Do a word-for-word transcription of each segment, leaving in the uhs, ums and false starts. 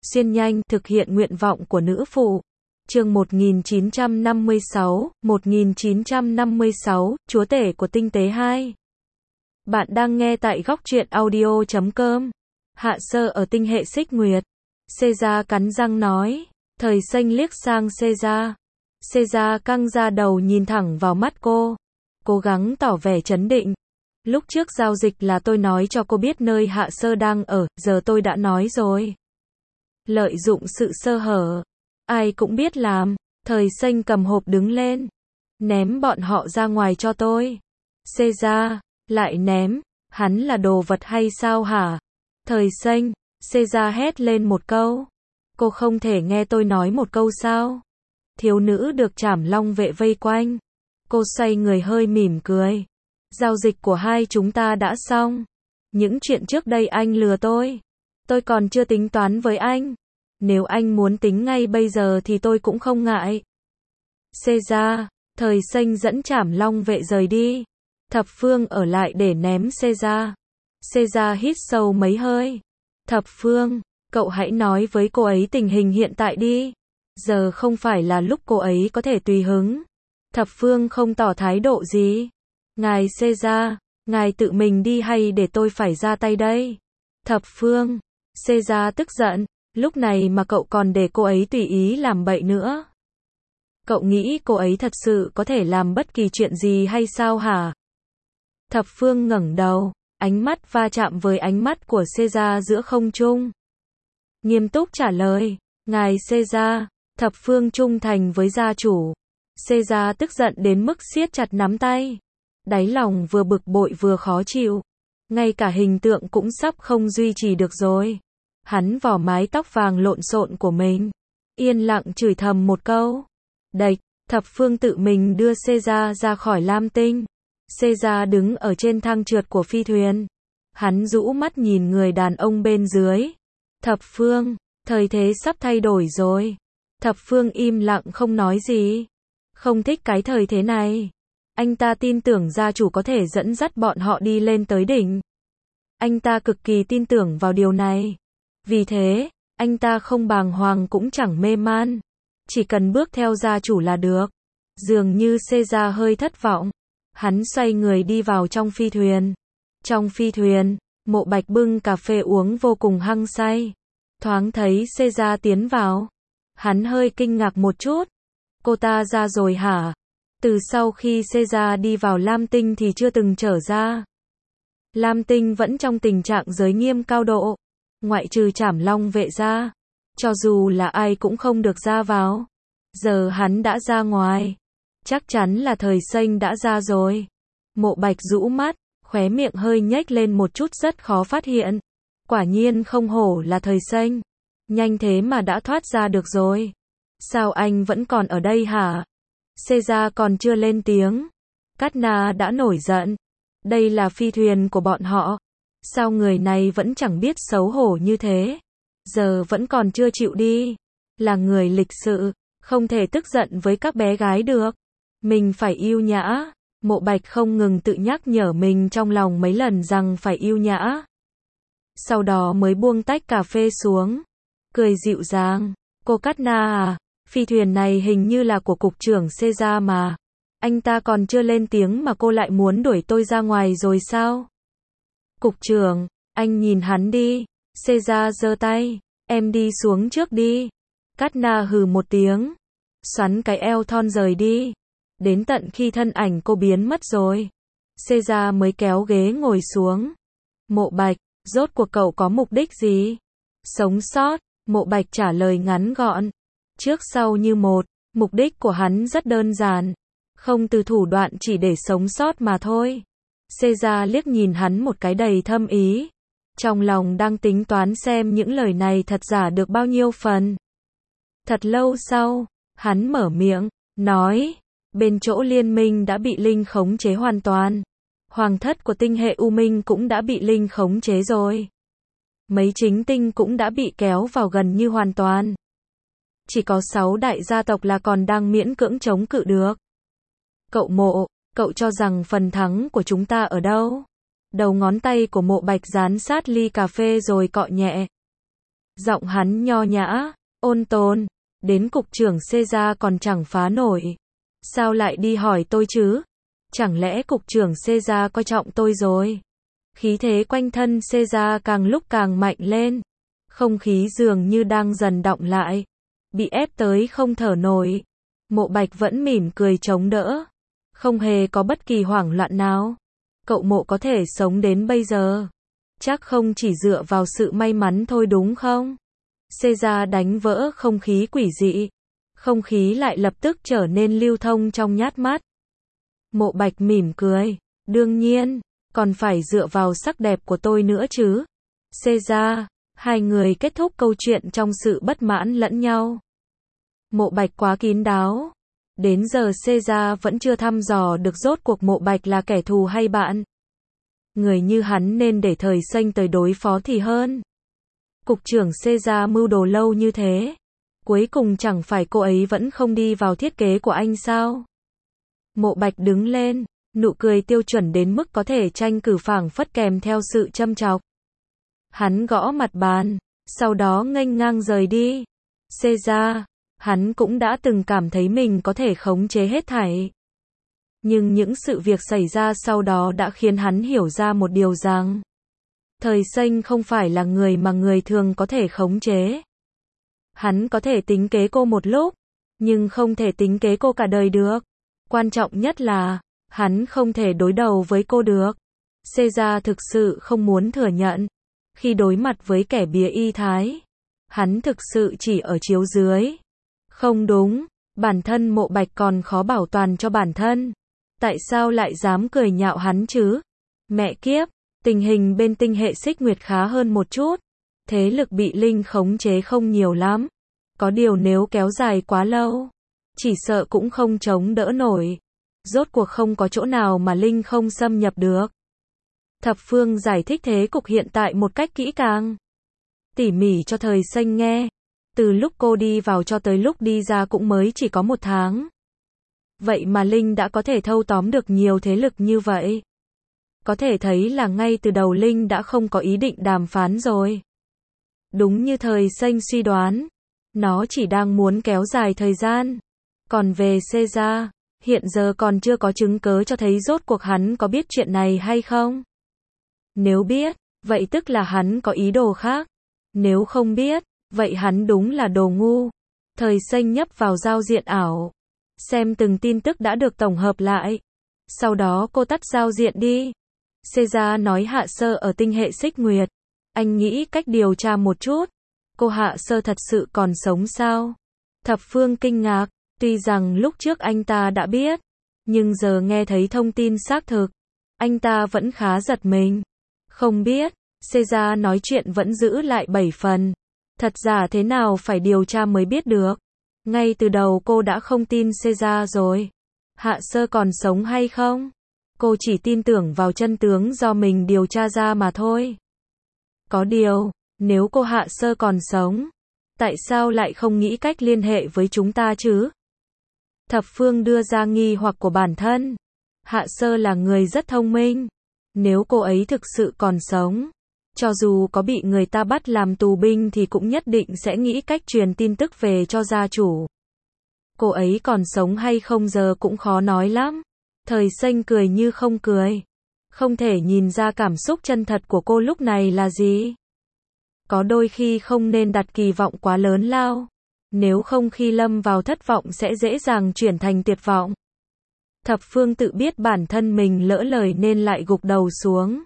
xuyên nhanh, thực hiện nguyện vọng của nữ phụ. Chương một nghìn chín trăm năm mươi sáu, một nghìn chín trăm năm mươi sáu, Chúa tể của tinh tế hai. Bạn đang nghe tại góc truyện audio chấm com. Hạ sơ ở tinh hệ xích nguyệt. Caesar cắn răng nói. Thời xanh liếc sang Caesar. Caesar căng ra đầu nhìn thẳng vào mắt cô. Cố gắng tỏ vẻ trấn định. Lúc trước giao dịch là tôi nói cho cô biết nơi hạ sơ đang ở, giờ tôi đã nói rồi. Lợi dụng sự sơ hở. Ai cũng biết làm. Thời xanh cầm hộp đứng lên. Ném bọn họ ra ngoài cho tôi. Caesar, lại ném. Hắn là đồ vật hay sao hả? Thời xanh, Caesar hét lên một câu. Cô không thể nghe tôi nói một câu sao? Thiếu nữ được Trảm Long vệ vây quanh. Cô xoay người hơi mỉm cười. Giao dịch của hai chúng ta đã xong. Những chuyện trước đây anh lừa tôi. Tôi còn chưa tính toán với anh. Nếu anh muốn tính ngay bây giờ thì tôi cũng không ngại. Caesar, thời xanh dẫn Trảm Long vệ rời đi. Thập Phương ở lại để ném Caesar. Caesar hít sâu mấy hơi. Thập Phương, cậu hãy nói với cô ấy tình hình hiện tại đi. Giờ không phải là lúc cô ấy có thể tùy hứng. Thập Phương không tỏ thái độ gì. Ngài Caesar, ngài tự mình đi hay để tôi phải ra tay đây? Thập Phương, Caesar tức giận. Lúc này mà cậu còn để cô ấy tùy ý làm bậy nữa. Cậu nghĩ cô ấy thật sự có thể làm bất kỳ chuyện gì hay sao hả? Thập Phương ngẩng đầu, ánh mắt va chạm với ánh mắt của Caesar giữa không trung. Nghiêm túc trả lời, ngài Caesar, Thập Phương trung thành với gia chủ. Caesar tức giận đến mức siết chặt nắm tay. Đáy lòng vừa bực bội vừa khó chịu. Ngay cả hình tượng cũng sắp không duy trì được rồi. Hắn vò mái tóc vàng lộn xộn của mình. Yên lặng chửi thầm một câu. Đạch, Thập Phương tự mình đưa Caesar ra khỏi Lam Tinh. Caesar đứng ở trên thang trượt của phi thuyền. Hắn rũ mắt nhìn người đàn ông bên dưới. Thập Phương, thời thế sắp thay đổi rồi. Thập Phương im lặng không nói gì. Không thích cái thời thế này. Anh ta tin tưởng gia chủ có thể dẫn dắt bọn họ đi lên tới đỉnh. Anh ta cực kỳ tin tưởng vào điều này. Vì thế, anh ta không bàng hoàng cũng chẳng mê man. Chỉ cần bước theo gia chủ là được. Dường như Caesar hơi thất vọng. Hắn xoay người đi vào trong phi thuyền. Trong phi thuyền, Mộ Bạch bưng cà phê uống vô cùng hăng say. Thoáng thấy Caesar tiến vào. Hắn hơi kinh ngạc một chút. Cô ta ra rồi hả? Từ sau khi Caesar đi vào Lam Tinh thì chưa từng trở ra. Lam Tinh vẫn trong tình trạng giới nghiêm cao độ. Ngoại trừ Trảm Long vệ ra. Cho dù là ai cũng không được ra vào. Giờ hắn đã ra ngoài. Chắc chắn là thời xanh đã ra rồi. Mộ Bạch rũ mắt, khóe miệng hơi nhếch lên một chút rất khó phát hiện. Quả nhiên không hổ là thời xanh. Nhanh thế mà đã thoát ra được rồi. Sao anh vẫn còn ở đây hả? Caesar còn chưa lên tiếng. Cát Na đã nổi giận. Đây là phi thuyền của bọn họ. Sao người này vẫn chẳng biết xấu hổ như thế? Giờ vẫn còn chưa chịu đi. Là người lịch sự, không thể tức giận với các bé gái được. Mình phải yêu nhã. Mộ Bạch không ngừng tự nhắc nhở mình trong lòng mấy lần rằng phải yêu nhã. Sau đó mới buông tách cà phê xuống. Cười dịu dàng. Cô Cát Na à, phi thuyền này hình như là của cục trưởng Caesar mà. Anh ta còn chưa lên tiếng mà cô lại muốn đuổi tôi ra ngoài rồi sao? Cục trưởng, anh nhìn hắn đi. Caesar giơ tay. Em đi xuống trước đi. Cát Na hừ một tiếng. Xoắn cái eo thon rời đi. Đến tận khi thân ảnh cô biến mất rồi. Caesar mới kéo ghế ngồi xuống. Mộ Bạch, rốt cuộc cậu có mục đích gì? Sống sót. Mộ Bạch trả lời ngắn gọn. Trước sau như một. Mục đích của hắn rất đơn giản. Không từ thủ đoạn chỉ để sống sót mà thôi. Caesar liếc nhìn hắn một cái đầy thâm ý. Trong lòng đang tính toán xem những lời này thật giả được bao nhiêu phần. Thật lâu sau, hắn mở miệng, nói. Bên chỗ liên minh đã bị Linh khống chế hoàn toàn. Hoàng thất của tinh hệ U Minh cũng đã bị Linh khống chế rồi. Mấy chính tinh cũng đã bị kéo vào gần như hoàn toàn. Chỉ có sáu đại gia tộc là còn đang miễn cưỡng chống cự được. Cậu Mộ, cậu cho rằng phần thắng của chúng ta ở đâu? Đầu ngón tay của Mộ Bạch dán sát ly cà phê rồi cọ nhẹ. Giọng hắn nho nhã, ôn tồn, đến cục trưởng Caesar còn chẳng phá nổi. Sao lại đi hỏi tôi chứ? Chẳng lẽ cục trưởng Caesar coi trọng tôi rồi? Khí thế quanh thân Caesar càng lúc càng mạnh lên. Không khí dường như đang dần đọng lại. Bị ép tới không thở nổi. Mộ Bạch vẫn mỉm cười chống đỡ. Không hề có bất kỳ hoảng loạn nào. Cậu Mộ có thể sống đến bây giờ. Chắc không chỉ dựa vào sự may mắn thôi đúng không? Caesar đánh vỡ không khí quỷ dị. Không khí lại lập tức trở nên lưu thông trong nhát mắt. Mộ Bạch mỉm cười. Đương nhiên, còn phải dựa vào sắc đẹp của tôi nữa chứ. Caesar, hai người kết thúc câu chuyện trong sự bất mãn lẫn nhau. Mộ Bạch quá kín đáo. Đến giờ Caesar vẫn chưa thăm dò được rốt cuộc Mộ Bạch là kẻ thù hay bạn. Người như hắn nên để Thời Xanh tới đối phó thì hơn. Cục trưởng Caesar mưu đồ lâu như thế. Cuối cùng chẳng phải cô ấy vẫn không đi vào thiết kế của anh sao? Mộ Bạch đứng lên, nụ cười tiêu chuẩn đến mức có thể tranh cử phảng phất kèm theo sự châm chọc. Hắn gõ mặt bàn, sau đó nghênh ngang rời đi. Caesar, hắn cũng đã từng cảm thấy mình có thể khống chế hết thảy. Nhưng những sự việc xảy ra sau đó đã khiến hắn hiểu ra một điều rằng Thời Xanh không phải là người mà người thường có thể khống chế. Hắn có thể tính kế cô một lúc, nhưng không thể tính kế cô cả đời được. Quan trọng nhất là, hắn không thể đối đầu với cô được. Caesar thực sự không muốn thừa nhận. Khi đối mặt với kẻ bía y thái, hắn thực sự chỉ ở chiếu dưới. Không đúng, bản thân Mộ Bạch còn khó bảo toàn cho bản thân. Tại sao lại dám cười nhạo hắn chứ? Mẹ kiếp, tình hình bên tinh hệ Xích Nguyệt khá hơn một chút. Thế lực bị Linh khống chế không nhiều lắm. Có điều nếu kéo dài quá lâu, chỉ sợ cũng không chống đỡ nổi. Rốt cuộc không có chỗ nào mà Linh không xâm nhập được. Thập Phương giải thích thế cục hiện tại một cách kỹ càng, tỉ mỉ cho Thời Xanh nghe. Từ lúc cô đi vào cho tới lúc đi ra cũng mới chỉ có một tháng. Vậy mà Linh đã có thể thâu tóm được nhiều thế lực như vậy. Có thể thấy là ngay từ đầu Linh đã không có ý định đàm phán rồi. Đúng như Thời Xanh suy đoán, nó chỉ đang muốn kéo dài thời gian. Còn về Caesar, hiện giờ còn chưa có chứng cớ cho thấy rốt cuộc hắn có biết chuyện này hay không. Nếu biết, vậy tức là hắn có ý đồ khác. Nếu không biết, vậy hắn đúng là đồ ngu. Thời Xanh nhấp vào giao diện ảo, xem từng tin tức đã được tổng hợp lại. Sau đó cô tắt giao diện đi. Caesar nói Hạ Sơ ở tinh hệ Xích Nguyệt. Anh nghĩ cách điều tra một chút. Cô Hạ Sơ thật sự còn sống sao? Thập Phương kinh ngạc. Tuy rằng lúc trước anh ta đã biết, nhưng giờ nghe thấy thông tin xác thực, anh ta vẫn khá giật mình. Không biết, Caesar nói chuyện vẫn giữ lại bảy phần. Thật giả thế nào phải điều tra mới biết được. Ngay từ đầu cô đã không tin Caesar rồi. Hạ Sơ còn sống hay không? Cô chỉ tin tưởng vào chân tướng do mình điều tra ra mà thôi. Có điều, nếu cô Hạ Sơ còn sống, tại sao lại không nghĩ cách liên hệ với chúng ta chứ? Thập Phương đưa ra nghi hoặc của bản thân. Hạ Sơ là người rất thông minh. Nếu cô ấy thực sự còn sống, cho dù có bị người ta bắt làm tù binh thì cũng nhất định sẽ nghĩ cách truyền tin tức về cho gia chủ. Cô ấy còn sống hay không giờ cũng khó nói lắm. Thời Xanh cười như không cười. Không thể nhìn ra cảm xúc chân thật của cô lúc này là gì. Có đôi khi không nên đặt kỳ vọng quá lớn lao. Nếu không khi lâm vào thất vọng sẽ dễ dàng chuyển thành tuyệt vọng. Thập Phương tự biết bản thân mình lỡ lời nên lại gục đầu xuống.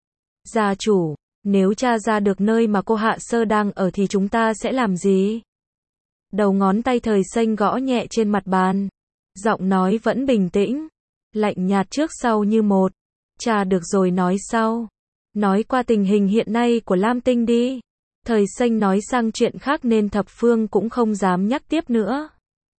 Gia chủ, nếu tra ra được nơi mà cô Hạ Sơ đang ở thì chúng ta sẽ làm gì? Đầu ngón tay Thời Xanh gõ nhẹ trên mặt bàn. Giọng nói vẫn bình tĩnh, lạnh nhạt trước sau như một. Tra được rồi nói sau. Nói qua tình hình hiện nay của Lam Tinh đi. Thời Xanh nói sang chuyện khác nên Thập Phương cũng không dám nhắc tiếp nữa.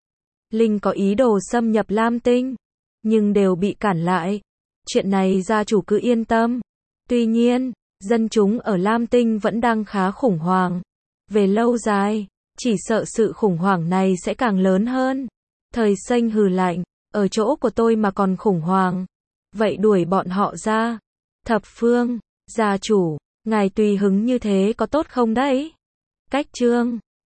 Linh có ý đồ xâm nhập Lam Tinh, nhưng đều bị cản lại. Chuyện này gia chủ cứ yên tâm. Tuy nhiên, dân chúng ở Lam Tinh vẫn đang khá khủng hoảng. Về lâu dài, chỉ sợ sự khủng hoảng này sẽ càng lớn hơn. Thời Xanh hừ lạnh, ở chỗ của tôi mà còn khủng hoảng. Vậy đuổi bọn họ ra. Thập Phương, gia chủ, ngài tùy hứng như thế có tốt không đấy? Cách chương